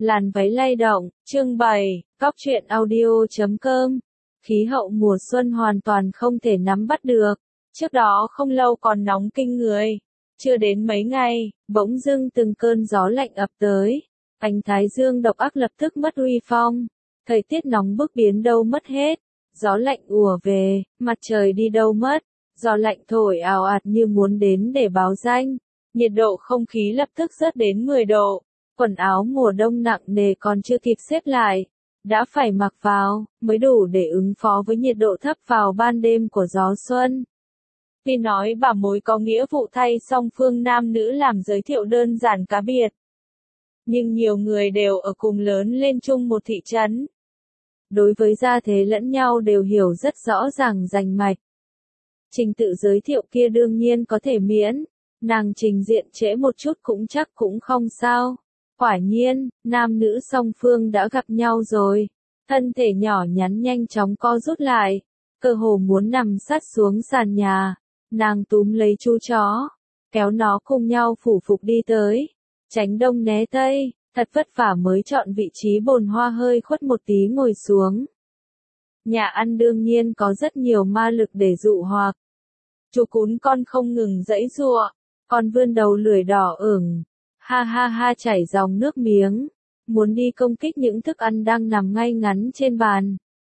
Làn váy lay động, chương 7, Góc truyện audio.com. Khí hậu mùa xuân hoàn toàn không thể nắm bắt được. Trước đó không lâu còn nóng kinh người. Chưa đến mấy ngày, bỗng dưng từng cơn gió lạnh ập tới. Ánh thái dương độc ác lập tức mất uy phong. Thời tiết nóng bức biến đâu mất hết. Gió lạnh ùa về, mặt trời đi đâu mất. Gió lạnh thổi ào ạt như muốn đến để báo danh. Nhiệt độ không khí lập tức rớt đến 10 độ. Quần áo mùa đông nặng nề còn chưa kịp xếp lại, đã phải mặc vào, mới đủ để ứng phó với nhiệt độ thấp vào ban đêm của gió xuân. Tuy nói bà mối có nghĩa vụ thay song phương nam nữ làm giới thiệu đơn giản cá biệt. Nhưng nhiều người đều ở cùng lớn lên chung một thị trấn. Đối với gia thế lẫn nhau đều hiểu rất rõ ràng rành mạch. Trình tự giới thiệu kia đương nhiên có thể miễn, nàng trình diện trễ một chút cũng chắc cũng không sao. Quả nhiên, nam nữ song phương đã gặp nhau rồi. Thân thể nhỏ nhắn nhanh chóng co rút lại, cơ hồ muốn nằm sát xuống sàn nhà. Nàng túm lấy chú chó, kéo nó cùng nhau phủ phục đi tới. Tránh đông né tây, thật vất vả mới chọn vị trí bồn hoa hơi khuất một tí ngồi xuống. Nhà ăn đương nhiên có rất nhiều ma lực để dụ hoặc. Chú cún con không ngừng giãy giụa, con vươn đầu lưỡi đỏ ửng. Ha ha ha chảy dòng nước miếng, muốn đi công kích những thức ăn đang nằm ngay ngắn trên bàn.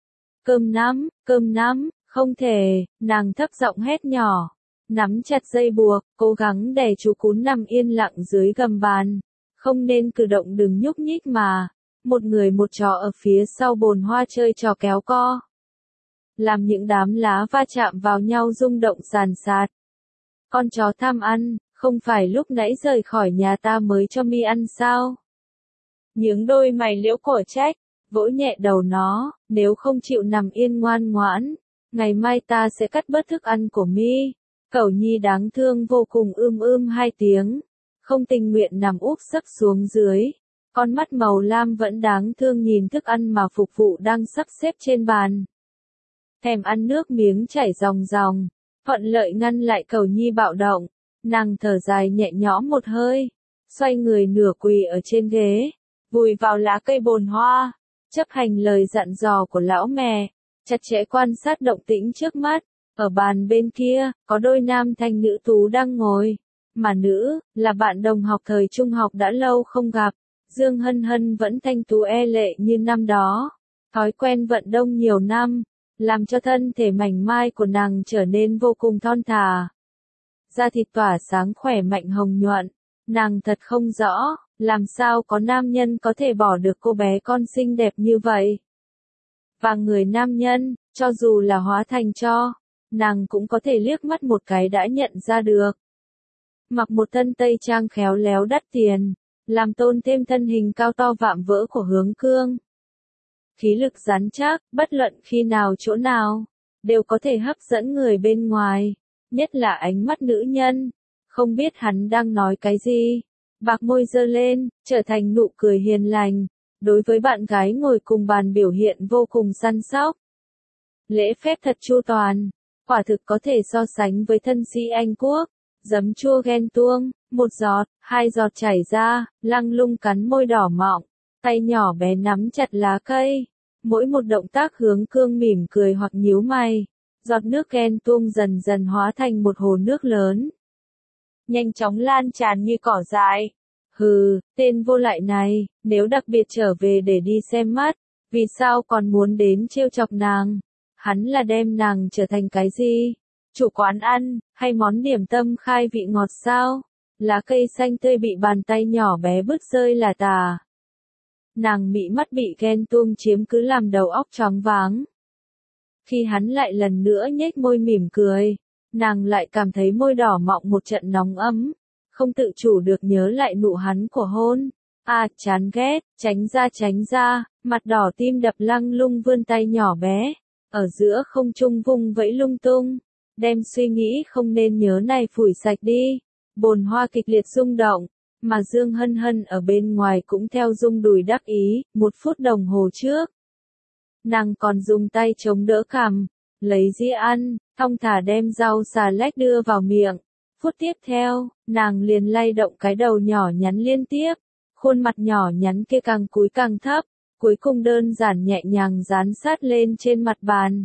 Cơm nắm, không thể, nàng thấp giọng hét nhỏ, nắm chặt dây buộc, cố gắng để chú cún nằm yên lặng dưới gầm bàn, không nên cử động đừng nhúc nhích mà. Một người một chó ở phía sau bồn hoa chơi trò kéo co, làm những đám lá va chạm vào nhau rung động sàn sạt. Con chó tham ăn. Không phải lúc nãy rời khỏi nhà ta mới cho mi ăn sao? Nhướng đôi mày liễu cổ trách, vỗ nhẹ đầu nó, nếu không chịu nằm yên ngoan ngoãn, ngày mai ta sẽ cắt bớt thức ăn của mi. Cẩu nhi đáng thương vô cùng hai tiếng, không tình nguyện nằm úp sấp xuống dưới. Con mắt màu lam vẫn đáng thương nhìn thức ăn mà phục vụ đang sắp xếp trên bàn. Thèm ăn nước miếng chảy ròng ròng, Thuận Lợi ngăn lại cẩu nhi bạo động. Nàng thở dài nhẹ nhõm một hơi, xoay người nửa quỳ ở trên ghế, vùi vào lá cây bồn hoa, chấp hành lời dặn dò của lão mẹ, chặt chẽ quan sát động tĩnh trước mắt. Ở bàn bên kia, có đôi nam thanh nữ tú đang ngồi, mà nữ, là bạn đồng học thời trung học đã lâu không gặp. Dương Hân Hân vẫn thanh tú lệ như năm đó, thói quen vận động nhiều năm, làm cho thân thể mảnh mai của nàng trở nên vô cùng thon thả. Da thịt tỏa sáng khỏe mạnh hồng nhuận, nàng thật không rõ, làm sao có nam nhân có thể bỏ được cô bé con xinh đẹp như vậy. Và người nam nhân, cho dù là hóa thành tro, nàng cũng có thể liếc mắt một cái đã nhận ra được. Mặc một thân tây trang khéo léo đắt tiền, làm tôn thêm thân hình cao to vạm vỡ của Hướng Cương. Khí lực rắn chắc, bất luận khi nào chỗ nào, đều có thể hấp dẫn người bên ngoài. Nhất là ánh mắt nữ nhân, không biết hắn đang nói cái gì. Bạc môi giơ lên, trở thành nụ cười hiền lành, đối với bạn gái ngồi cùng bàn biểu hiện vô cùng săn sóc. Lễ phép thật chu toàn, quả thực có thể so sánh với thân sĩ Anh Quốc. Giấm chua ghen tuông, một giọt, hai giọt chảy ra, lăng lung cắn môi đỏ mọng, tay nhỏ bé nắm chặt lá cây. Mỗi một động tác Hướng Cương mỉm cười hoặc nhíu mày. Giọt nước ghen tuông dần dần hóa thành một hồ nước lớn, nhanh chóng lan tràn như cỏ dại. Hừ, tên vô lại này, nếu đặc biệt trở về để đi xem mắt, vì sao còn muốn đến trêu chọc nàng? Hắn là đem nàng trở thành cái gì? Chủ quán ăn, hay món điểm tâm khai vị ngọt sao? Lá cây xanh tươi bị bàn tay nhỏ bé bứt rơi là tà. Nàng mị mắt bị ghen tuông chiếm cứ làm đầu óc choáng váng. Khi hắn lại lần nữa nhếch môi mỉm cười, nàng lại cảm thấy môi đỏ mọng một trận nóng ấm, không tự chủ được nhớ lại nụ hắn của hôn. À, chán ghét, tránh ra, mặt đỏ tim đập lăng lung vươn tay nhỏ bé, ở giữa không trung vung vẫy lung tung, đem suy nghĩ không nên nhớ này phủi sạch đi. Bồn hoa kịch liệt rung động, mà Dương Hân Hân ở bên ngoài cũng theo rung đùi đắc ý. 1 phút đồng hồ trước, nàng còn dùng tay chống đỡ cằm, lấy dĩa ăn, thong thả đem rau xà lách đưa vào miệng. Phút tiếp theo, nàng liền lay động cái đầu nhỏ nhắn liên tiếp, Khuôn mặt nhỏ nhắn kia càng cúi càng thấp, cuối cùng đơn giản nhẹ nhàng dán sát lên trên mặt bàn.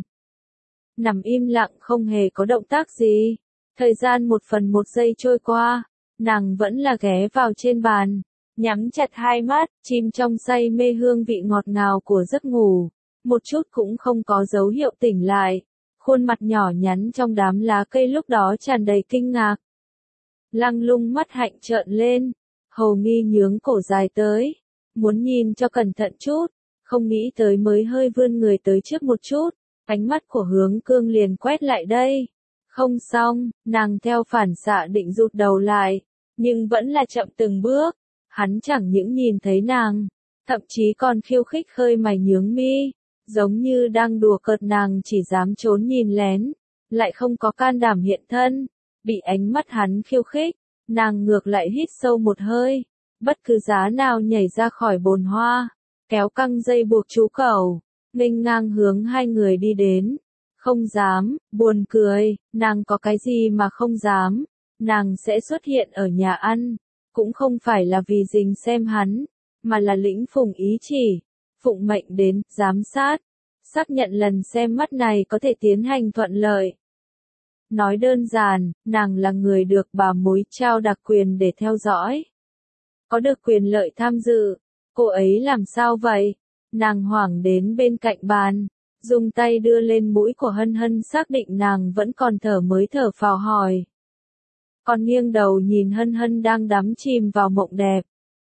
Nằm im lặng không hề có động tác gì. Thời gian 1/1 trôi qua, nàng vẫn là ghé vào trên bàn, nhắm chặt hai mắt, chìm trong say mê hương vị ngọt ngào của giấc ngủ, một chút cũng không có dấu hiệu tỉnh lại. Khuôn mặt nhỏ nhắn trong đám lá cây lúc đó tràn đầy kinh ngạc. Lăng Lung mắt hạnh trợn lên, Hầu Nghi nhướng cổ dài tới, muốn nhìn cho cẩn thận chút, không nghĩ tới mới hơi vươn người tới trước một chút, ánh mắt của Hướng Cương liền quét lại đây. Không xong, nàng theo phản xạ định rụt đầu lại, nhưng vẫn là chậm từng bước. Hắn chẳng những nhìn thấy nàng, thậm chí còn khiêu khích khơi mày nhướng mi, giống như đang đùa cợt nàng chỉ dám trốn nhìn lén, lại không có can đảm hiện thân. Bị ánh mắt hắn khiêu khích, nàng ngược lại hít sâu một hơi, bất cứ giá nào nhảy ra khỏi bồn hoa, kéo căng dây buộc chú cẩu, nghênh ngang hướng hai người đi đến. Không dám, buồn cười, nàng có cái gì mà không dám, nàng sẽ xuất hiện ở nhà ăn, cũng không phải là vì rình xem hắn, mà là lĩnh phụng ý chỉ, phụng mệnh đến, giám sát, xác nhận lần xem mắt này có thể tiến hành thuận lợi. Nói đơn giản, nàng là người được bà mối trao đặc quyền để theo dõi. Có được quyền lợi tham dự, cô ấy làm sao vậy? Nàng hoảng đến bên cạnh bàn, dùng tay đưa lên mũi của Hân Hân xác định nàng vẫn còn thở mới thở phào hỏi. Còn nghiêng đầu nhìn Hân Hân đang đắm chìm vào mộng đẹp.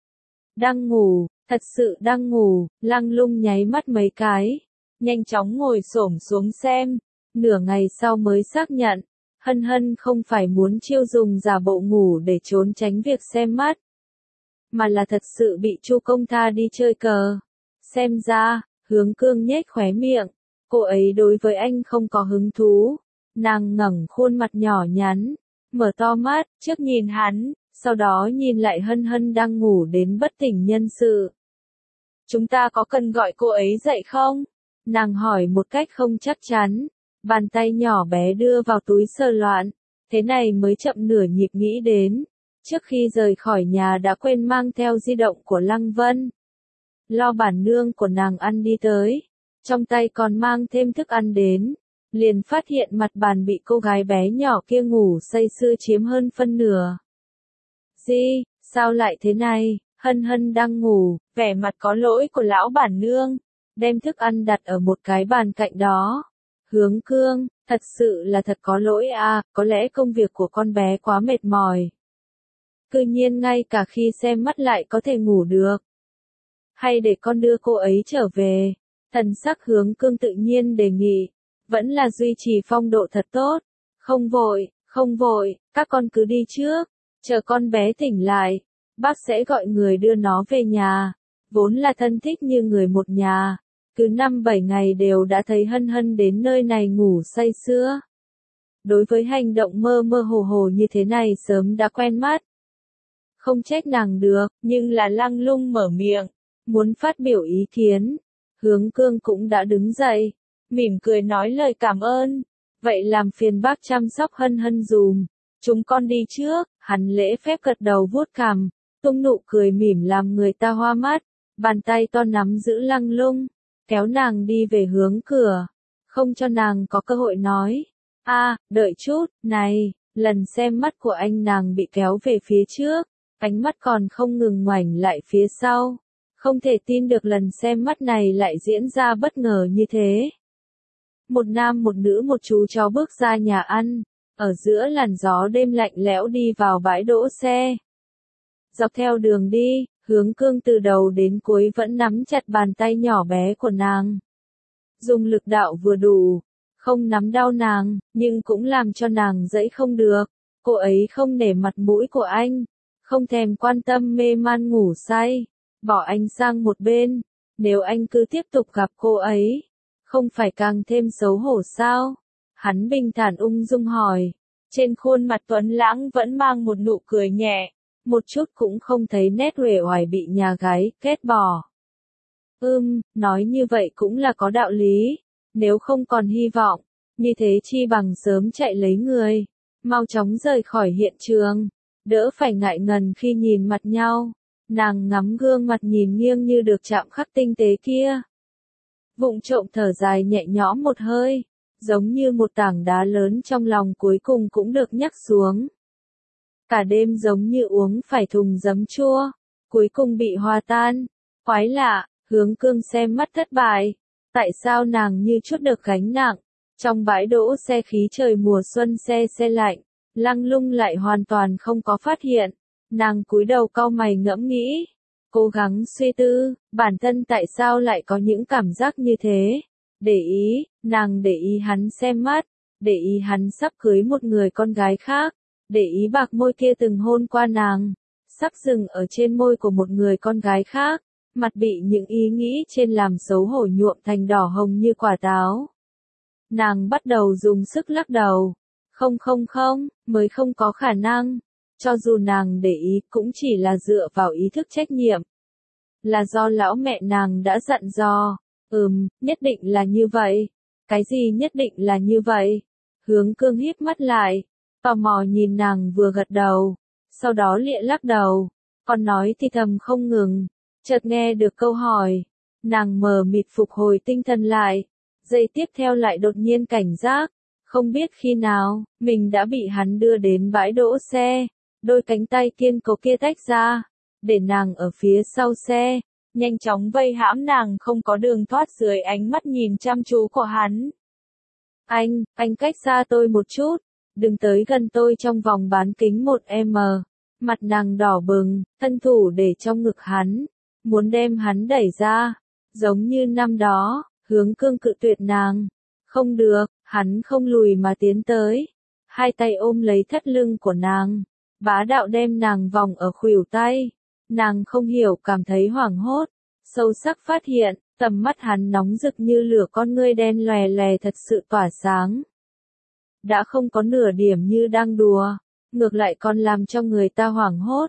Đang ngủ, thật sự đang ngủ. Lăng Lung nháy mắt mấy cái, nhanh chóng ngồi xổm xuống xem, nửa ngày sau mới xác nhận, Hân Hân không phải muốn chiêu dùng giả bộ ngủ để trốn tránh việc xem mắt, mà là thật sự bị Chu Công tha đi chơi cờ. Xem ra, Hướng Cương nhếch khóe miệng, cô ấy đối với anh không có hứng thú. Nàng ngẩng khuôn mặt nhỏ nhắn, mở to mắt, trước nhìn hắn, sau đó nhìn lại Hân Hân đang ngủ đến bất tỉnh nhân sự. Chúng ta có cần gọi cô ấy dậy không? Nàng hỏi một cách không chắc chắn, bàn tay nhỏ bé đưa vào túi sờ loạn, thế này mới chậm nửa nhịp nghĩ đến. Trước khi rời khỏi nhà đã quên mang theo di động của Lăng Vân. Lo bản nương của nàng ăn đi tới, trong tay còn mang thêm thức ăn đến, liền phát hiện mặt bàn bị cô gái bé nhỏ kia ngủ say sưa chiếm hơn phân nửa. Gì, sao lại thế này? Hân Hân đang ngủ, vẻ mặt có lỗi của lão bản nương, đem thức ăn đặt ở một cái bàn cạnh đó. Hướng Cương, thật sự là thật có lỗi à, có lẽ công việc của con bé quá mệt mỏi. Cư nhiên ngay cả khi xem mắt lại có thể ngủ được. Hay để con đưa cô ấy trở về? Thần sắc Hướng Cương tự nhiên đề nghị, vẫn là duy trì phong độ thật tốt. Không vội, các con cứ đi trước, chờ con bé tỉnh lại, bác sẽ gọi người đưa nó về nhà. Vốn là thân thích như người một nhà, cứ 5-7 ngày đều đã thấy Hân Hân đến nơi này ngủ say sưa. Đối với hành động mơ mơ hồ hồ như thế này sớm đã quen mắt. Không trách nàng được, nhưng là Lăng Lung mở miệng, muốn phát biểu ý kiến. Hướng Cương cũng đã đứng dậy, mỉm cười nói lời cảm ơn. Vậy làm phiền bác chăm sóc Hân Hân dùm. Chúng con đi trước. Hắn lễ phép gật đầu vuốt cằm, tung nụ cười mỉm làm người ta hoa mắt. Bàn tay to nắm giữ Lăng Lung, kéo nàng đi về hướng cửa, không cho nàng có cơ hội nói. Đợi chút, này, lần xem mắt của anh nàng bị kéo về phía trước, ánh mắt còn không ngừng ngoảnh lại phía sau. Không thể tin được lần xem mắt này lại diễn ra bất ngờ như thế. Một nam một nữ một chú chó bước ra nhà ăn, ở giữa làn gió đêm lạnh lẽo đi vào bãi đỗ xe. Dọc theo đường đi, Hướng Cương từ đầu đến cuối vẫn nắm chặt bàn tay nhỏ bé của nàng. Dùng lực đạo vừa đủ, không nắm đau nàng, nhưng cũng làm cho nàng dẫy không được. Cô ấy không nể mặt mũi của anh, không thèm quan tâm mê man ngủ say, bỏ anh sang một bên. Nếu anh cứ tiếp tục gặp cô ấy, không phải càng thêm xấu hổ sao? Hắn bình thản ung dung hỏi, trên khuôn mặt tuấn lãng vẫn mang một nụ cười nhẹ, một chút cũng không thấy nét uể oải bị nhà gái ghét bỏ. Nói như vậy cũng là có đạo lý, nếu không còn hy vọng, như thế chi bằng sớm chạy lấy người, mau chóng rời khỏi hiện trường, đỡ phải ngại ngần khi nhìn mặt nhau. Nàng ngắm gương mặt nhìn nghiêng như được chạm khắc tinh tế kia. Vụng trộm thở dài nhẹ nhõm một hơi, giống như một tảng đá lớn trong lòng cuối cùng cũng được nhắc xuống. Cả đêm giống như uống phải thùng giấm chua, cuối cùng bị hòa tan. Quái lạ, Hướng Cương xem mắt thất bại. Tại sao nàng như chút được gánh nặng? Trong bãi đỗ xe khí trời mùa xuân se lạnh, Lăng Lung lại hoàn toàn không có phát hiện. Nàng cúi đầu cau mày ngẫm nghĩ, cố gắng suy tư, bản thân tại sao lại có những cảm giác như thế. Để ý, nàng để ý hắn xem mắt, để ý hắn sắp cưới một người con gái khác, để ý bạc môi kia từng hôn qua nàng, sắp dừng ở trên môi của một người con gái khác, mặt bị những ý nghĩ trên làm xấu hổ nhuộm thành đỏ hồng như quả táo. Nàng bắt đầu dùng sức lắc đầu. Không, mới không có khả năng. Cho dù nàng để ý cũng chỉ là dựa vào ý thức trách nhiệm. Là do lão mẹ nàng đã dặn dò. Nhất định là như vậy. Cái gì nhất định là như vậy? Hướng Cương híp mắt lại, tò mò nhìn nàng vừa gật đầu, sau đó lịa lắc đầu, còn nói thì thầm không ngừng. Chợt nghe được câu hỏi, nàng mờ mịt phục hồi tinh thần lại, giây tiếp theo lại đột nhiên cảnh giác, không biết khi nào, mình đã bị hắn đưa đến bãi đỗ xe, đôi cánh tay kiên cố kia tách ra, để nàng ở phía sau xe, nhanh chóng vây hãm nàng không có đường thoát dưới ánh mắt nhìn chăm chú của hắn. Anh cách xa tôi một chút, đừng tới gần tôi trong vòng bán kính 1m. Mặt nàng đỏ bừng, thân thủ để trong ngực hắn, muốn đem hắn đẩy ra, giống như năm đó, Hướng Cương cự tuyệt nàng. Không được, hắn không lùi mà tiến tới, hai tay ôm lấy thắt lưng của nàng, bá đạo đem nàng vòng ở khuỷu tay. Nàng không hiểu cảm thấy hoảng hốt, sâu sắc phát hiện, tầm mắt hắn nóng rực như lửa, con ngươi đen lòe lòe thật sự tỏa sáng. Đã không có nửa điểm như đang đùa, ngược lại còn làm cho người ta hoảng hốt.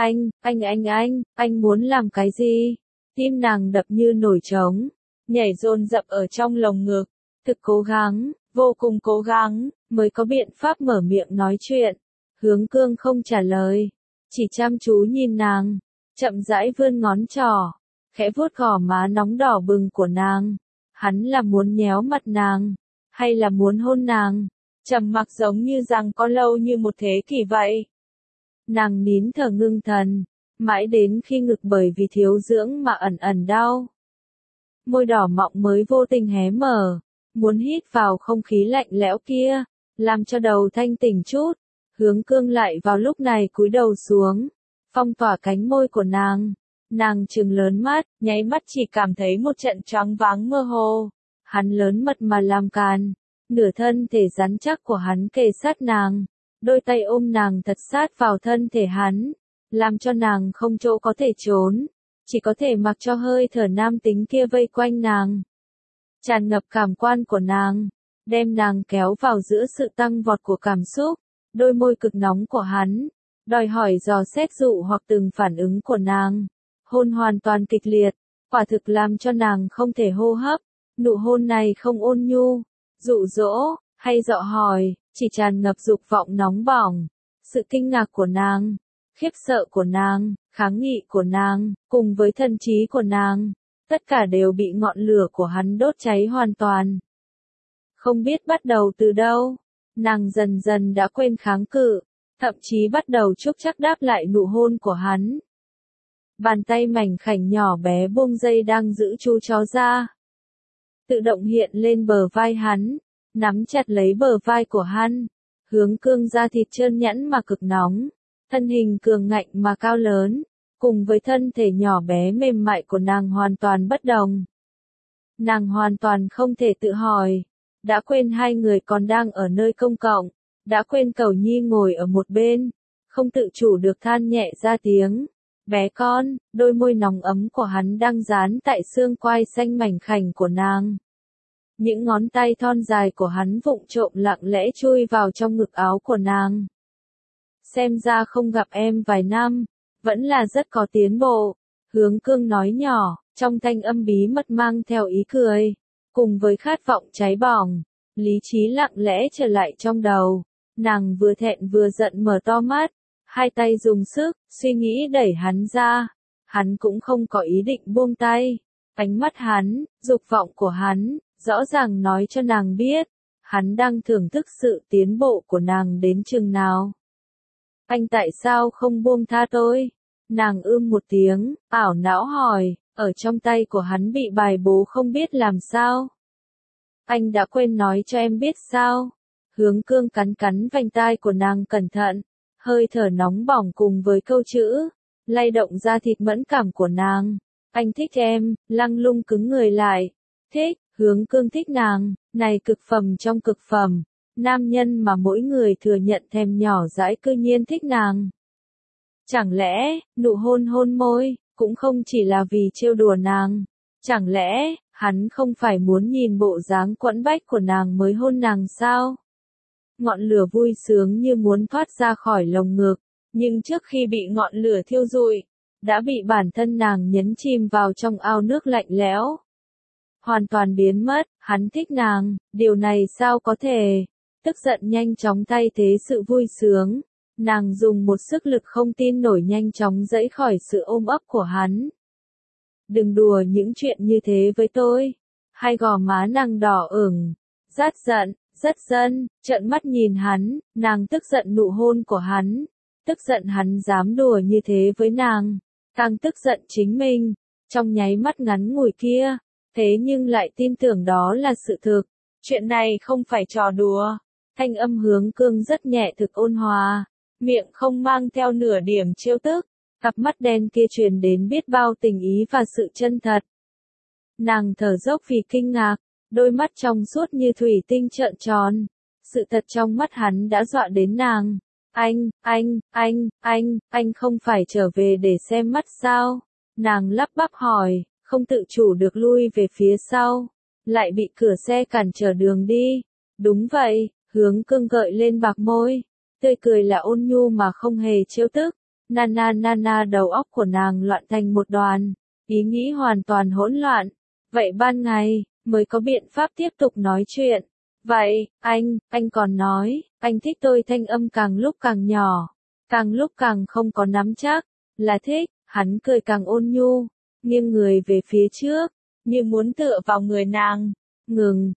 Anh muốn làm cái gì? Tim nàng đập như nổi trống, nhảy dồn dập ở trong lồng ngực. Thực cố gắng, vô cùng cố gắng, mới có biện pháp mở miệng nói chuyện. Hướng Cương không trả lời, chỉ chăm chú nhìn nàng, chậm rãi vươn ngón trỏ, khẽ vuốt gò má nóng đỏ bừng của nàng. Hắn là muốn nhéo mặt nàng, hay là muốn hôn nàng? Trầm mặc giống như rằng có lâu như một thế kỷ vậy. Nàng nín thở ngưng thần, mãi đến khi ngực bởi vì thiếu dưỡng mà ẩn ẩn đau. Môi đỏ mọng mới vô tình hé mở, muốn hít vào không khí lạnh lẽo kia, làm cho đầu thanh tỉnh chút. Hướng Cương lại vào lúc này cúi đầu xuống, phong tỏa cánh môi của nàng. Nàng trừng lớn mắt, nháy mắt chỉ cảm thấy một trận choáng váng mơ hồ. Hắn lớn mật mà làm càn, nửa thân thể rắn chắc của hắn kề sát nàng, đôi tay ôm nàng thật sát vào thân thể hắn, làm cho nàng không chỗ có thể trốn, chỉ có thể mặc cho hơi thở nam tính kia vây quanh nàng. Tràn ngập cảm quan của nàng, đem nàng kéo vào giữa sự tăng vọt của cảm xúc, đôi môi cực nóng của hắn, đòi hỏi dò xét dụ hoặc từng phản ứng của nàng. Hôn hoàn toàn kịch liệt, quả thực làm cho nàng không thể hô hấp, nụ hôn này không ôn nhu, dụ dỗ, hay dọ hỏi, chỉ tràn ngập dục vọng nóng bỏng. Sự kinh ngạc của nàng, khiếp sợ của nàng, kháng nghị của nàng, cùng với thần trí của nàng, tất cả đều bị ngọn lửa của hắn đốt cháy hoàn toàn. Không biết bắt đầu từ đâu, nàng dần dần đã quên kháng cự, thậm chí bắt đầu chúc chắc đáp lại nụ hôn của hắn. Bàn tay mảnh khảnh nhỏ bé buông dây đang giữ chú chó ra, tự động hiện lên bờ vai hắn, nắm chặt lấy bờ vai của hắn. Hướng Cương da thịt trơn nhẵn mà cực nóng, thân hình cường ngạnh mà cao lớn, cùng với thân thể nhỏ bé mềm mại của nàng hoàn toàn bất đồng. Nàng hoàn toàn không thể tự hỏi, đã quên hai người còn đang ở nơi công cộng, đã quên Cẩu Nhi ngồi ở một bên, không tự chủ được than nhẹ ra tiếng. Bé con, đôi môi nóng ấm của hắn đang dán tại xương quai xanh mảnh khảnh của nàng. Những ngón tay thon dài của hắn vụng trộm lặng lẽ chui vào trong ngực áo của nàng. Xem ra không gặp em vài năm, vẫn là rất có tiến bộ. Hướng Cương nói nhỏ, trong thanh âm bí mật mang theo ý cười, cùng với khát vọng cháy bỏng. Lý trí lặng lẽ trở lại trong đầu, nàng vừa thẹn vừa giận mở to mắt, hai tay dùng sức, suy nghĩ đẩy hắn ra, hắn cũng không có ý định buông tay. Ánh mắt hắn, dục vọng của hắn, rõ ràng nói cho nàng biết, hắn đang thưởng thức sự tiến bộ của nàng đến chừng nào. Anh tại sao không buông tha tôi? Nàng một tiếng, ảo não hỏi, ở trong tay của hắn bị bài bố không biết làm sao. Anh đã quên nói cho em biết sao? Hướng Cương cắn cắn vành tai của nàng cẩn thận, hơi thở nóng bỏng cùng với câu chữ, lay động da thịt mẫn cảm của nàng. Anh thích em, Lăng Lung cứng người lại. Thích, Hướng Cương thích nàng, này cực phẩm trong cực phẩm. Nam nhân mà mỗi người thừa nhận thèm nhỏ dãi cư nhiên thích nàng. Chẳng lẽ, nụ hôn hôn môi, cũng không chỉ là vì trêu đùa nàng. Chẳng lẽ, hắn không phải muốn nhìn bộ dáng quẫn bách của nàng mới hôn nàng sao? Ngọn lửa vui sướng như muốn thoát ra khỏi lồng ngực, nhưng trước khi bị ngọn lửa thiêu rụi, đã bị bản thân nàng nhấn chìm vào trong ao nước lạnh lẽo. Hoàn toàn biến mất, hắn thích nàng, điều này sao có thể? Tức giận nhanh chóng thay thế sự vui sướng, nàng dùng một sức lực không tin nổi nhanh chóng giãy khỏi sự ôm ấp của hắn. Đừng đùa những chuyện như thế với tôi. Hai gò má nàng đỏ ửng, rất giận, trợn mắt nhìn hắn, nàng tức giận nụ hôn của hắn, tức giận hắn dám đùa như thế với nàng, càng tức giận chính mình, trong nháy mắt ngắn ngủi kia, thế nhưng lại tin tưởng đó là sự thực, chuyện này không phải trò đùa. Thanh âm Hướng Cương rất nhẹ thực ôn hòa, miệng không mang theo nửa điểm trêu tức, cặp mắt đen kia truyền đến biết bao tình ý và sự chân thật. Nàng thở dốc vì kinh ngạc, đôi mắt trong suốt như thủy tinh trợn tròn, sự thật trong mắt hắn đã dọa đến nàng. Anh không phải trở về để xem mắt sao? Nàng lắp bắp hỏi, không tự chủ được lui về phía sau, lại bị cửa xe cản trở đường đi. Đúng vậy, Hướng Cương gợi lên bạc môi, tươi cười là ôn nhu mà không hề trêu tức. Nana đầu óc của nàng loạn thành một đoàn, ý nghĩ hoàn toàn hỗn loạn. Vậy ban ngày, mới có biện pháp tiếp tục nói chuyện. Vậy, anh còn nói, anh thích tôi thanh âm càng lúc càng nhỏ, càng lúc càng không có nắm chắc, là thích, hắn cười càng ôn nhu, nghiêng người về phía trước, như muốn tựa vào người nàng. Ngừng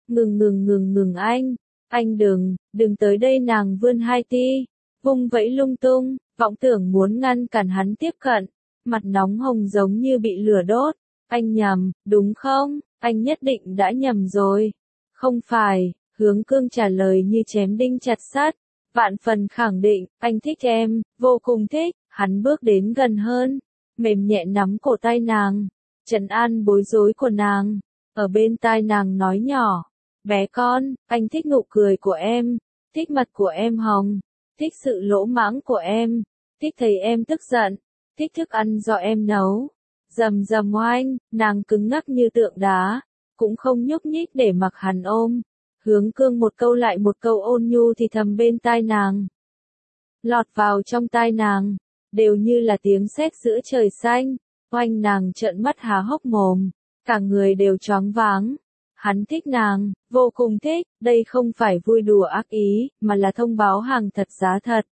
anh đừng tới đây nàng vươn hai ti, vung vẫy lung tung, vọng tưởng muốn ngăn cản hắn tiếp cận, mặt nóng hồng giống như bị lửa đốt. Anh nhầm, đúng không? Anh nhất định đã nhầm rồi. Không phải, Hướng Cương trả lời như chém đinh chặt sắt, vạn phần khẳng định, anh thích em, vô cùng thích. Hắn bước đến gần hơn, mềm nhẹ nắm cổ tay nàng, trấn an bối rối của nàng, ở bên tai nàng nói nhỏ, bé con, anh thích nụ cười của em, thích mặt của em hồng, thích sự lỗ mãng của em, thích thấy em tức giận, thích thức ăn do em nấu. Rầm oanh, nàng cứng ngắc như tượng đá, cũng không nhúc nhích để mặc hắn ôm. Hướng Cương một câu lại một câu ôn nhu thì thầm bên tai nàng. Lọt vào trong tai nàng, đều như là tiếng sét giữa trời xanh. Oanh, nàng trợn mắt há hốc mồm, cả người đều choáng váng. Hắn thích nàng, vô cùng thích, đây không phải vui đùa ác ý, mà là thông báo hàng thật giá thật.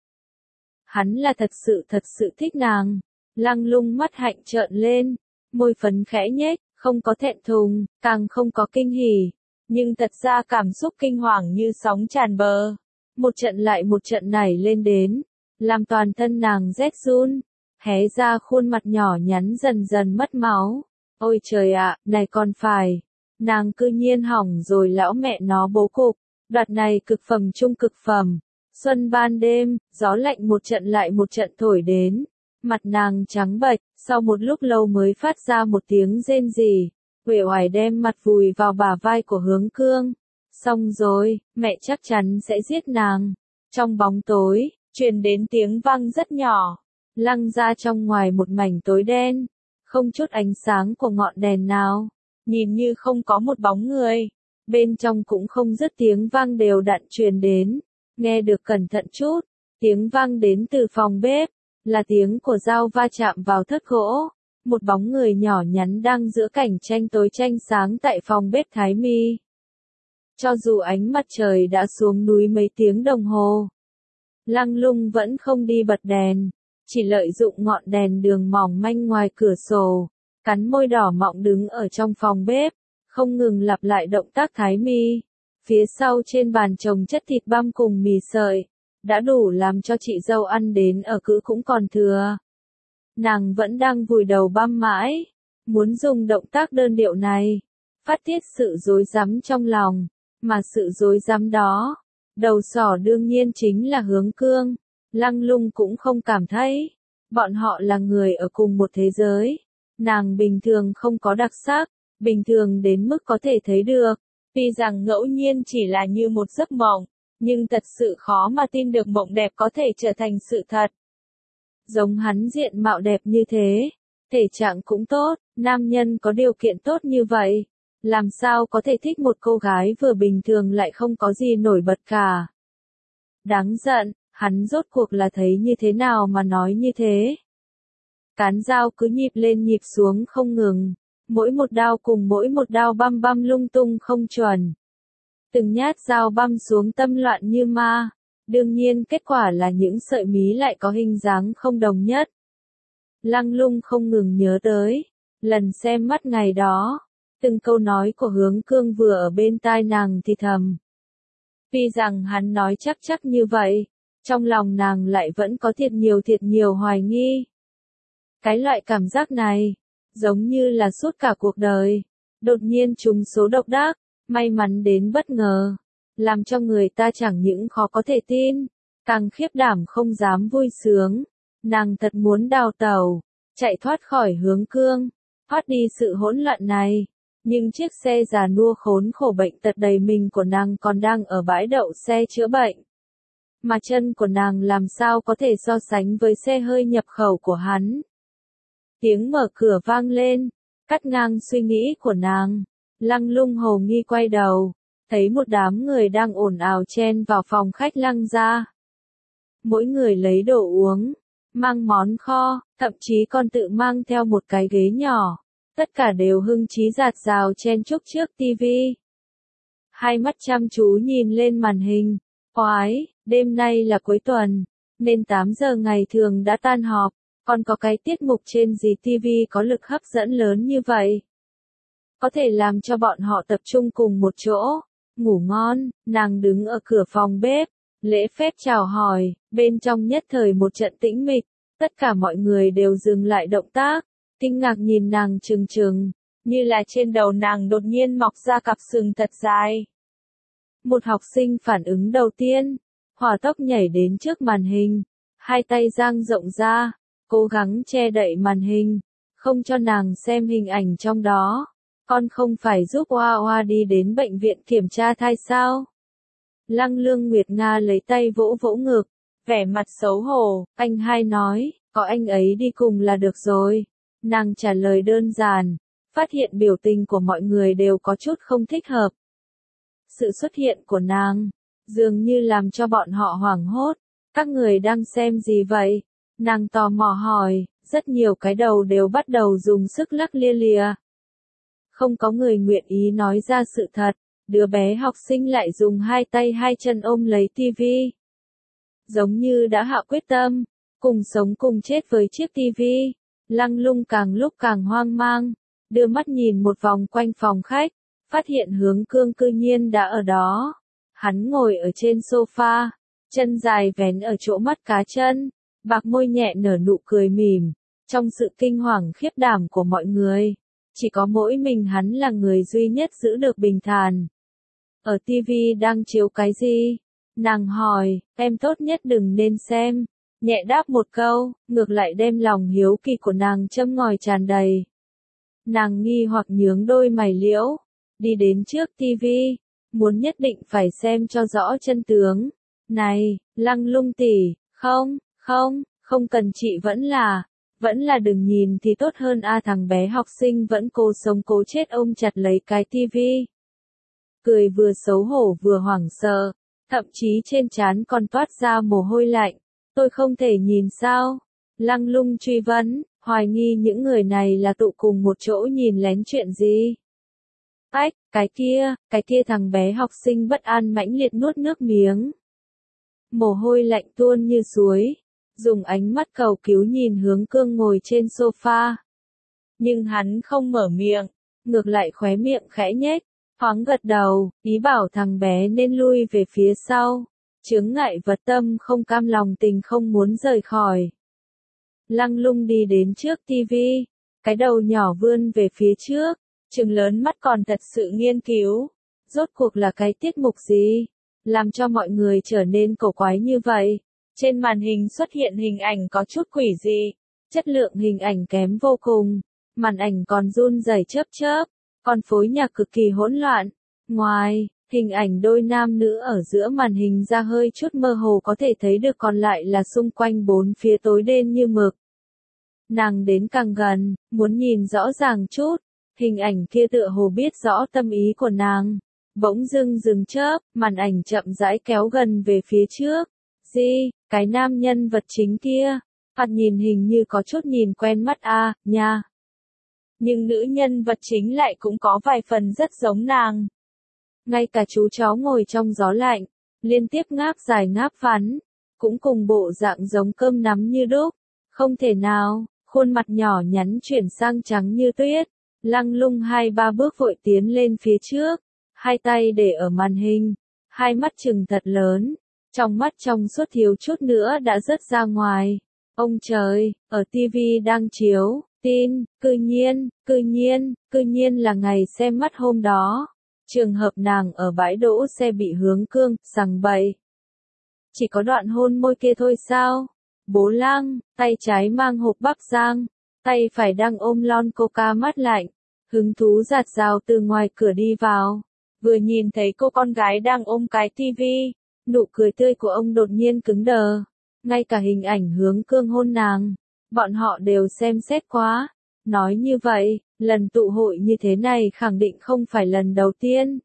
Hắn là thật sự thích nàng. Lăng Lung mắt hạnh trợn lên, môi phấn khẽ nhếch, không có thẹn thùng, càng không có kinh hỉ, nhưng thật ra cảm xúc kinh hoàng như sóng tràn bờ, một trận lại một trận nảy lên đến, làm toàn thân nàng rét run, hé ra khuôn mặt nhỏ nhắn dần dần mất máu. Ôi trời ạ, này còn phải, nàng cư nhiên hỏng rồi lão mẹ nó bố cục, đoạt này cực phẩm trung cực phẩm. Xuân ban đêm, gió lạnh một trận lại một trận thổi đến. Mặt nàng trắng bệch, sau một lúc lâu mới phát ra một tiếng rên rỉ, uể oải đem mặt vùi vào bả vai của Hướng Cương. Xong rồi, mẹ chắc chắn sẽ giết nàng. Trong bóng tối, truyền đến tiếng vang rất nhỏ, Lăng ra trong ngoài một mảnh tối đen, không chút ánh sáng của ngọn đèn nào, nhìn như không có một bóng người. Bên trong cũng không dứt tiếng vang đều đặn truyền đến, nghe được cẩn thận chút, tiếng vang đến từ phòng bếp. Là tiếng của dao va chạm vào thớt gỗ, một bóng người nhỏ nhắn đang giữa cảnh tranh tối tranh sáng tại phòng bếp Thái Mi. Cho dù ánh mặt trời đã xuống núi mấy tiếng đồng hồ, Lăng Lung vẫn không đi bật đèn, chỉ lợi dụng ngọn đèn đường mỏng manh ngoài cửa sổ, cắn môi đỏ mọng đứng ở trong phòng bếp, không ngừng lặp lại động tác thái mì. Phía sau trên bàn chồng chất thịt băm cùng mì sợi, đã đủ làm cho chị dâu ăn đến ở cữ cũng còn thừa. Nàng vẫn đang vùi đầu băm mãi, muốn dùng động tác đơn điệu này, phát tiết sự rối rắm trong lòng, mà sự rối rắm đó, đầu sỏ đương nhiên chính là Hướng Cương. Lăng Lung cũng không cảm thấy, bọn họ là người ở cùng một thế giới. Nàng bình thường không có đặc sắc, bình thường đến mức có thể thấy được. Tuy rằng ngẫu nhiên chỉ là như một giấc mộng, nhưng thật sự khó mà tin được mộng đẹp có thể trở thành sự thật. Giống hắn diện mạo đẹp như thế, thể trạng cũng tốt, nam nhân có điều kiện tốt như vậy, làm sao có thể thích một cô gái vừa bình thường lại không có gì nổi bật cả. Đáng giận, hắn rốt cuộc là thấy như thế nào mà nói như thế. Cán dao cứ nhịp lên nhịp xuống không ngừng, mỗi một đao cùng mỗi một đao băm băm lung tung không chuẩn. Từng nhát dao băm xuống tâm loạn như ma, đương nhiên kết quả là những sợi mí lại có hình dáng không đồng nhất. Lăng Lung không ngừng nhớ tới, lần xem mắt ngày đó, từng câu nói của Hướng Cương vừa ở bên tai nàng thì thầm. Tuy rằng hắn nói chắc chắc như vậy, trong lòng nàng lại vẫn có thiệt nhiều hoài nghi. Cái loại cảm giác này, giống như là suốt cả cuộc đời, đột nhiên trúng số độc đắc, may mắn đến bất ngờ, làm cho người ta chẳng những khó có thể tin, càng khiếp đảm không dám vui sướng. Nàng thật muốn đào tẩu, chạy thoát khỏi Hướng Cương, thoát đi sự hỗn loạn này. Nhưng chiếc xe già nua khốn khổ bệnh tật đầy mình của nàng còn đang ở bãi đậu xe chữa bệnh. Mà chân của nàng làm sao có thể so sánh với xe hơi nhập khẩu của hắn. Tiếng mở cửa vang lên, cắt ngang suy nghĩ của nàng. Lăng Lung hồ nghi quay đầu, thấy một đám người đang ồn ào chen vào phòng khách Lăng gia. Mỗi người lấy đồ uống, mang món kho, thậm chí còn tự mang theo một cái ghế nhỏ. Tất cả đều hưng trí rạt rào chen chúc trước tivi. Hai mắt chăm chú nhìn lên màn hình. Oái, đêm nay là cuối tuần, nên 8 giờ ngày thường đã tan họp, còn có cái tiết mục trên gì tivi có lực hấp dẫn lớn như vậy. Có thể làm cho bọn họ tập trung cùng một chỗ, ngủ ngon. Nàng đứng ở cửa phòng bếp, lễ phép chào hỏi, bên trong nhất thời một trận tĩnh mịch, tất cả mọi người đều dừng lại động tác, kinh ngạc nhìn nàng trừng trừng, như là trên đầu nàng đột nhiên mọc ra cặp sừng thật dài. Một học sinh phản ứng đầu tiên, hỏa tốc nhảy đến trước màn hình, hai tay dang rộng ra, cố gắng che đậy màn hình, không cho nàng xem hình ảnh trong đó. Con không phải giúp Hoa Hoa đi đến bệnh viện kiểm tra thai sao? Lăng Lương Nguyệt Nga lấy tay vỗ vỗ ngực, vẻ mặt xấu hổ. Anh hai nói, có anh ấy đi cùng là được rồi. Nàng trả lời đơn giản, phát hiện biểu tình của mọi người đều có chút không thích hợp. Sự xuất hiện của nàng, dường như làm cho bọn họ hoảng hốt. Các người đang xem gì vậy? Nàng tò mò hỏi, rất nhiều cái đầu đều bắt đầu dùng sức lắc lia lìa. Không có người nguyện ý nói ra sự thật, đứa bé học sinh lại dùng hai tay hai chân ôm lấy tivi. Giống như đã hạ quyết tâm, cùng sống cùng chết với chiếc tivi. Lăng Lung càng lúc càng hoang mang, đưa mắt nhìn một vòng quanh phòng khách, phát hiện Hướng Cương cư nhiên đã ở đó. Hắn ngồi ở trên sofa, chân dài vén ở chỗ mắt cá chân, bạc môi nhẹ nở nụ cười mỉm. Trong sự kinh hoàng khiếp đảm của mọi người, chỉ có mỗi mình hắn là người duy nhất giữ được bình thản. Ở TV đang chiếu cái gì? Nàng hỏi, em tốt nhất đừng nên xem. Nhẹ đáp một câu, ngược lại đem lòng hiếu kỳ của nàng châm ngòi tràn đầy. Nàng nghi hoặc nhướng đôi mày liễu, đi đến trước TV, muốn nhất định phải xem cho rõ chân tướng. Này, Lăng Lung tỷ, không cần chị vẫn là đừng nhìn thì tốt hơn a. Thằng bé học sinh vẫn cố sống cố chết ôm chặt lấy cái tivi. Cười vừa xấu hổ vừa hoảng sợ, thậm chí trên trán còn toát ra mồ hôi lạnh. Tôi không thể nhìn sao? Lăng Lung truy vấn, hoài nghi những người này là tụ cùng một chỗ nhìn lén chuyện gì. Ách, cái kia thằng bé học sinh bất an mãnh liệt nuốt nước miếng. Mồ hôi lạnh tuôn như suối, dùng ánh mắt cầu cứu nhìn Hướng Cương ngồi trên sofa. Nhưng hắn không mở miệng, ngược lại khóe miệng khẽ nhếch, thoáng gật đầu, ý bảo thằng bé nên lui về phía sau. Chướng ngại vật tâm không cam lòng tình không muốn rời khỏi. Lăng Lung đi đến trước tivi, cái đầu nhỏ vươn về phía trước, trừng lớn mắt còn thật sự nghiên cứu. Rốt cuộc là cái tiết mục gì? Làm cho mọi người trở nên cổ quái như vậy. Trên màn hình xuất hiện hình ảnh có chút quỷ dị. Chất lượng hình ảnh kém vô cùng. Màn ảnh còn run rẩy chớp chớp. Còn phối nhạc cực kỳ hỗn loạn. Ngoài, hình ảnh đôi nam nữ ở giữa màn hình ra hơi chút mơ hồ có thể thấy được, còn lại là xung quanh bốn phía tối đen như mực. Nàng đến càng gần, muốn nhìn rõ ràng chút. Hình ảnh kia tựa hồ biết rõ tâm ý của nàng. Bỗng dưng dừng chớp, màn ảnh chậm rãi kéo gần về phía trước. Gì, cái nam nhân vật chính kia. Thoạt nhìn hình như có chút nhìn quen mắt nha. Nhưng nữ nhân vật chính lại cũng có vài phần rất giống nàng. Ngay cả chú chó ngồi trong gió lạnh, liên tiếp ngáp dài ngáp vắn, cũng cùng bộ dạng giống cơm nắm như đúc. Không thể nào, khuôn mặt nhỏ nhắn chuyển sang trắng như tuyết. Lăng Lung 2-3 bước vội tiến lên phía trước, hai tay để ở màn hình, hai mắt trừng thật lớn, trong mắt trong suốt thiếu chút nữa đã rớt ra ngoài. Ông trời, ở tivi đang chiếu, tin, cư nhiên là ngày xem mắt hôm đó. Trường hợp nàng ở bãi đỗ xe bị Hướng Cương sằng bậy. Chỉ có đoạn hôn môi kia thôi sao? Bố Lăng, tay trái mang hộp bắp rang, tay phải đang ôm lon coca mát lạnh, hứng thú rạt rào từ ngoài cửa đi vào. Vừa nhìn thấy cô con gái đang ôm cái tivi, nụ cười tươi của ông đột nhiên cứng đờ. Ngay cả hình ảnh Hướng Cương hôn nàng, bọn họ đều xem xét quá. Nói như vậy, lần tụ hội như thế này khẳng định không phải lần đầu tiên.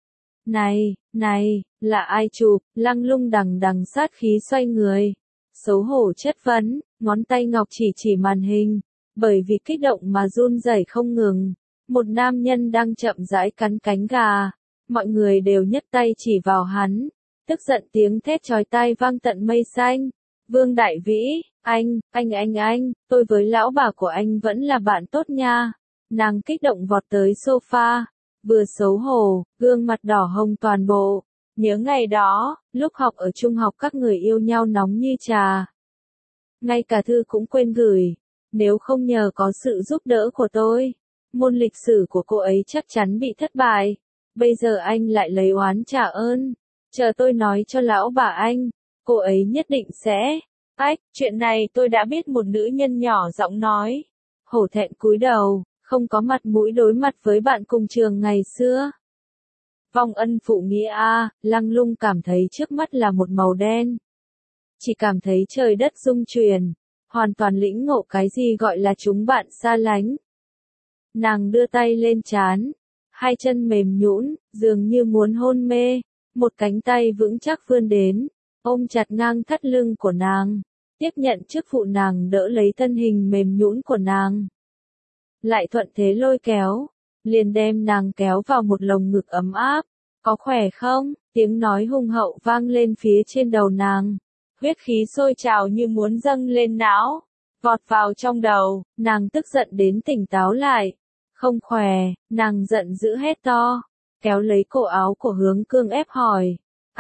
Này, là ai chụp? Lăng Lung đằng đằng sát khí xoay người. Xấu hổ chất vấn, ngón tay ngọc chỉ màn hình. Bởi vì kích động mà run rẩy không ngừng. Một nam nhân đang chậm rãi cắn cánh gà. Mọi người đều nhấc tay chỉ vào hắn. Tức giận tiếng thét chói tai vang tận mây xanh. Vương Đại Vĩ, anh, tôi với lão bà của anh vẫn là bạn tốt nha. Nàng kích động vọt tới sofa, vừa xấu hổ, gương mặt đỏ hồng toàn bộ. Nhớ ngày đó, lúc học ở trung học các người yêu nhau nóng như trà. Ngay cả thư cũng quên gửi, nếu không nhờ có sự giúp đỡ của tôi, môn lịch sử của cô ấy chắc chắn bị thất bại. Bây giờ anh lại lấy oán trả ơn. Chờ tôi nói cho lão bà anh, cô ấy nhất định sẽ. Chuyện này tôi đã biết, một nữ nhân nhỏ giọng nói. Hổ thẹn cúi đầu, không có mặt mũi đối mặt với bạn cùng trường ngày xưa. Vong ân phụ nghĩa Lăng Lung cảm thấy trước mắt là một màu đen. Chỉ cảm thấy trời đất rung chuyển, hoàn toàn lĩnh ngộ cái gì gọi là chúng bạn xa lánh. Nàng đưa tay lên trán, hai chân mềm nhũn, dường như muốn hôn mê, một cánh tay vững chắc vươn đến, ôm chặt ngang thắt lưng của nàng, tiếp nhận chức vụ nàng đỡ lấy thân hình mềm nhũn của nàng. Lại thuận thế lôi kéo, liền đem nàng kéo vào một lồng ngực ấm áp. Có khỏe không? Tiếng nói hùng hậu vang lên phía trên đầu nàng. Huyết khí sôi trào như muốn dâng lên não, vọt vào trong đầu, nàng tức giận đến tỉnh táo lại. Không khỏe, nàng giận dữ hét to, kéo lấy cổ áo của Hướng Cương ép hỏi.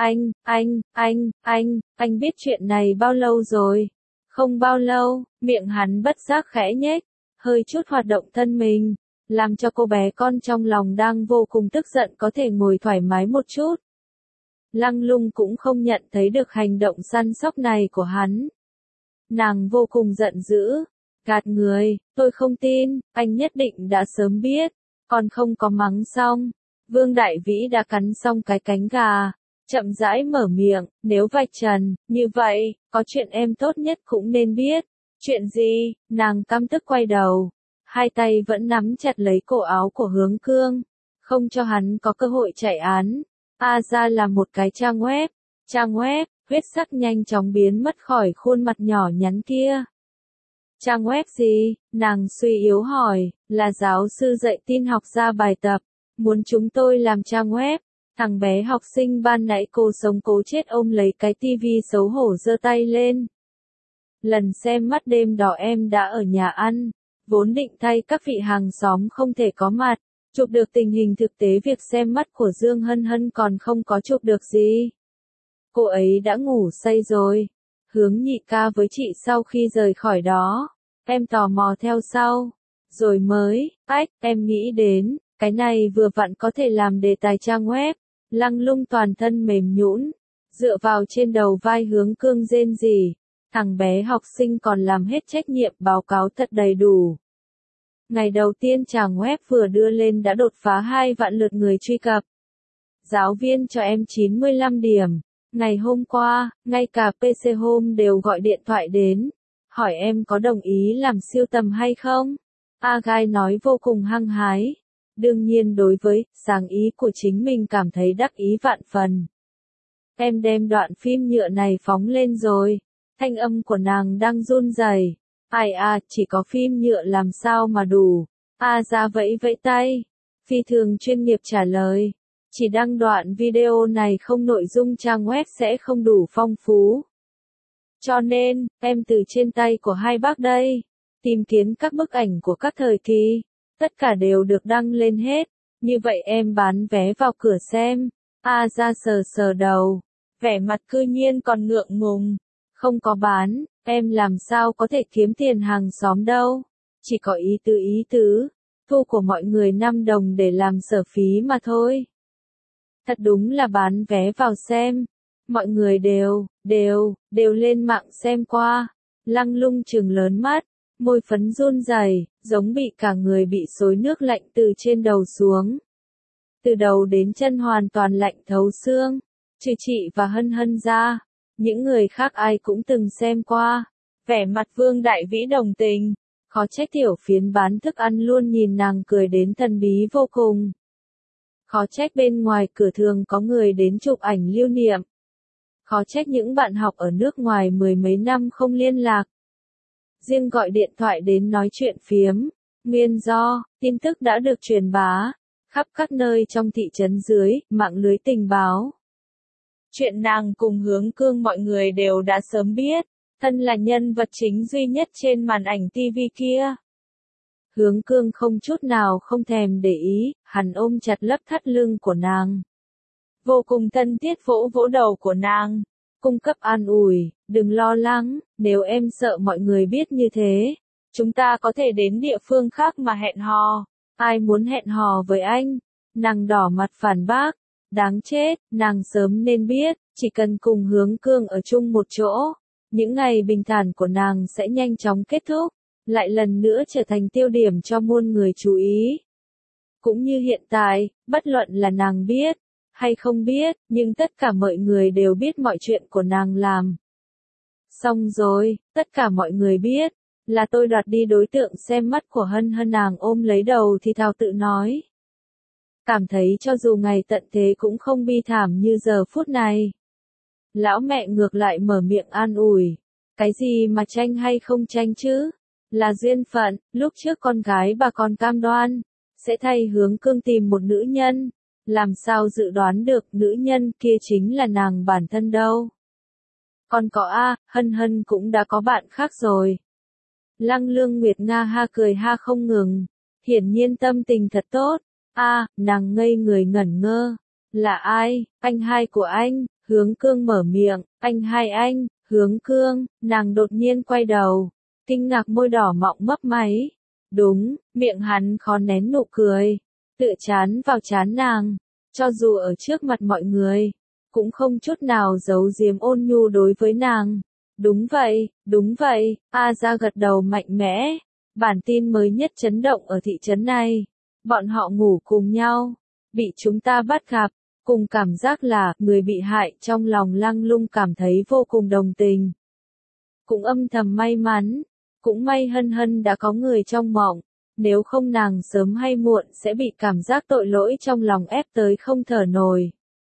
Anh biết chuyện này bao lâu rồi? Không bao lâu, miệng hắn bất giác khẽ nhếch, hơi chút hoạt động thân mình, làm cho cô bé con trong lòng đang vô cùng tức giận có thể ngồi thoải mái một chút. Lăng Lung cũng không nhận thấy được hành động săn sóc này của hắn. Nàng vô cùng giận dữ, gạt người, tôi không tin, anh nhất định đã sớm biết, còn không có mắng xong. Vương Đại Vĩ đã cắn xong cái cánh gà, chậm rãi mở miệng, nếu vạch trần, như vậy, có chuyện em tốt nhất cũng nên biết. Chuyện gì? Nàng căm tức quay đầu, hai tay vẫn nắm chặt lấy cổ áo của Hướng Cương, không cho hắn có cơ hội chạy án. Ra là một cái trang web, huyết sắc nhanh chóng biến mất khỏi khuôn mặt nhỏ nhắn kia. Trang web gì? Nàng suy yếu hỏi, là giáo sư dạy tin học ra bài tập, muốn chúng tôi làm trang web. Thằng bé học sinh ban nãy cô sống cố chết ôm lấy cái tivi xấu hổ giơ tay lên. Lần xem mắt đêm đỏ em đã ở nhà ăn, vốn định thay các vị hàng xóm không thể có mặt, chụp được tình hình thực tế việc xem mắt của Dương Hân Hân còn không có chụp được gì. Cô ấy đã ngủ say rồi. Hướng Nhị ca với chị sau khi rời khỏi đó, em tò mò theo sau, rồi mới, em nghĩ đến, cái này vừa vặn có thể làm đề tài trang web. Lăng Lung toàn thân mềm nhũn, dựa vào trên đầu vai Hướng Cương rên rỉ, thằng bé học sinh còn làm hết trách nhiệm báo cáo thật đầy đủ. Ngày đầu tiên trang web vừa đưa lên đã đột phá 2 vạn lượt người truy cập. Giáo viên cho em 95 điểm. Ngày hôm qua, ngay cả PC Home đều gọi điện thoại đến, hỏi em có đồng ý làm siêu tầm hay không? A Gai nói vô cùng hăng hái. Đương nhiên đối với sáng ý của chính mình cảm thấy đắc ý vạn phần. Em đem đoạn phim nhựa này phóng lên rồi. Thanh âm của nàng đang run rẩy. Ai chỉ có phim nhựa làm sao mà đủ. Ra vẫy vẫy tay. Phi thường chuyên nghiệp trả lời. Chỉ đăng đoạn video này không nội dung trang web sẽ không đủ phong phú. Cho nên, em từ trên tay của hai bác đây, tìm kiếm các bức ảnh của các thời kỳ, tất cả đều được đăng lên hết, như vậy em bán vé vào cửa xem. Ra sờ sờ đầu, vẻ mặt cư nhiên còn ngượng ngùng, không có bán, em làm sao có thể kiếm tiền hàng xóm đâu, chỉ có ý tứ, thu của mọi người 5 đồng để làm sở phí mà thôi. Thật đúng là bán vé vào xem. Mọi người đều lên mạng xem qua. Lăng Lung trừng lớn mắt, môi phấn run rẩy, giống bị cả người bị xối nước lạnh từ trên đầu xuống. Từ đầu đến chân hoàn toàn lạnh thấu xương. Trừ chị và Hân Hân ra, những người khác ai cũng từng xem qua. Vẻ mặt Vương Đại Vĩ đồng tình, khó trách tiểu phiến bán thức ăn luôn nhìn nàng cười đến thần bí vô cùng. Khó trách bên ngoài cửa thường có người đến chụp ảnh lưu niệm. Khó trách những bạn học ở nước ngoài 10 mấy năm không liên lạc. Riêng gọi điện thoại đến nói chuyện phiếm. Nguyên do, tin tức đã được truyền bá khắp các nơi trong thị trấn dưới, mạng lưới tình báo. Chuyện nàng cùng Hướng Cương mọi người đều đã sớm biết, thân là nhân vật chính duy nhất trên màn ảnh TV kia. Hướng Cương không chút nào không thèm để ý, hắn ôm chặt lấp thắt lưng của nàng. Vô cùng thân thiết vỗ vỗ đầu của nàng, cung cấp an ủi, đừng lo lắng, nếu em sợ mọi người biết như thế, chúng ta có thể đến địa phương khác mà hẹn hò. Ai muốn hẹn hò với anh? Nàng đỏ mặt phản bác, đáng chết, nàng sớm nên biết, chỉ cần cùng Hướng Cương ở chung một chỗ, những ngày bình thản của nàng sẽ nhanh chóng kết thúc, lại lần nữa trở thành tiêu điểm cho muôn người chú ý. Cũng như hiện tại, bất luận là nàng biết hay không biết, nhưng tất cả mọi người đều biết mọi chuyện của nàng làm. Xong rồi, tất cả mọi người biết, là tôi đoạt đi đối tượng xem mắt của Hân Hân, nàng ôm lấy đầu thì thào tự nói. Cảm thấy cho dù ngày tận thế cũng không bi thảm như giờ phút này. Lão mẹ ngược lại mở miệng an ủi. Cái gì mà tranh hay không tranh chứ? Là duyên phận, lúc trước con gái bà còn cam đoan, sẽ thay Hướng Cương tìm một nữ nhân. Làm sao dự đoán được nữ nhân kia chính là nàng bản thân đâu. Còn có Hân Hân cũng đã có bạn khác rồi. Lăng Lương Nguyệt Nga ha cười ha không ngừng, hiển nhiên tâm tình thật tốt. Nàng ngây người ngẩn ngơ. Là ai? Anh hai của anh. Hướng Cương mở miệng. Anh hai anh. Hướng Cương. Nàng đột nhiên quay đầu, kinh ngạc môi đỏ mọng mấp máy. Đúng, miệng hắn khó nén nụ cười, tựa chán vào chán nàng, cho dù ở trước mặt mọi người, cũng không chút nào giấu giếm ôn nhu đối với nàng. Đúng vậy, Ra gật đầu mạnh mẽ. Bản tin mới nhất chấn động ở thị trấn này. Bọn họ ngủ cùng nhau, bị chúng ta bắt gặp, cùng cảm giác là người bị hại. Trong lòng Lăng Lung cảm thấy vô cùng đồng tình. Cũng âm thầm may mắn, cũng may Hân Hân đã có người trong mộng, nếu không nàng sớm hay muộn sẽ bị cảm giác tội lỗi trong lòng ép tới không thở nổi.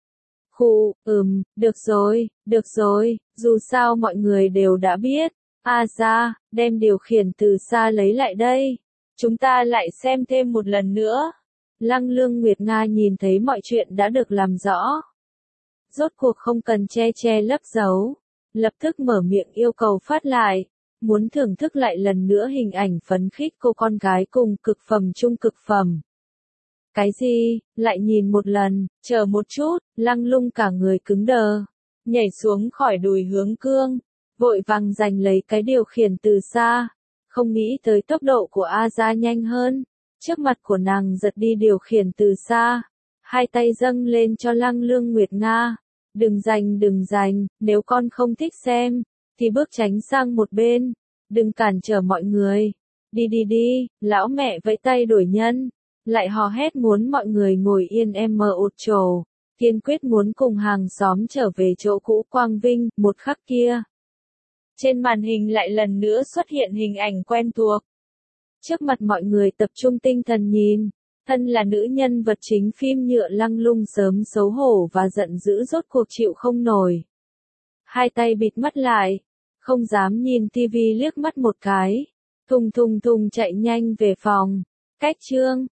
Được rồi, dù sao mọi người đều đã biết. Ra, đem điều khiển từ xa lấy lại đây. Chúng ta lại xem thêm một lần nữa. Lăng Lương Nguyệt Nga nhìn thấy mọi chuyện đã được làm rõ. Rốt cuộc không cần che lấp giấu. lập tức mở miệng yêu cầu phát lại, muốn thưởng thức lại lần nữa hình ảnh phấn khích cô con gái cùng cực phẩm trung cực phẩm. Cái gì, lại nhìn một lần, chờ một chút, Lăng Lung cả người cứng đờ, nhảy xuống khỏi đùi hướng cương, vội vàng giành lấy cái điều khiển từ xa, không nghĩ tới tốc độ của A Gia nhanh hơn, trước mặt của nàng giật đi điều khiển từ xa, hai tay dâng lên cho Lăng Lương Nguyệt Nga, đừng giành, nếu con không thích xem, thì bước tránh sang một bên, đừng cản trở mọi người, đi, lão mẹ vẫy tay đuổi nhân. Lại hò hét muốn mọi người ngồi yên một chỗ, kiên quyết muốn cùng hàng xóm trở về chỗ cũ quang vinh, một khắc kia. Trên màn hình lại lần nữa xuất hiện hình ảnh quen thuộc. Trước mặt mọi người tập trung tinh thần nhìn, thân là nữ nhân vật chính phim nhựa Lăng Lung sớm xấu hổ và giận dữ rốt cuộc chịu không nổi. Hai tay bịt mắt lại, không dám nhìn tivi liếc mắt một cái, thùng chạy nhanh về phòng, cách chương.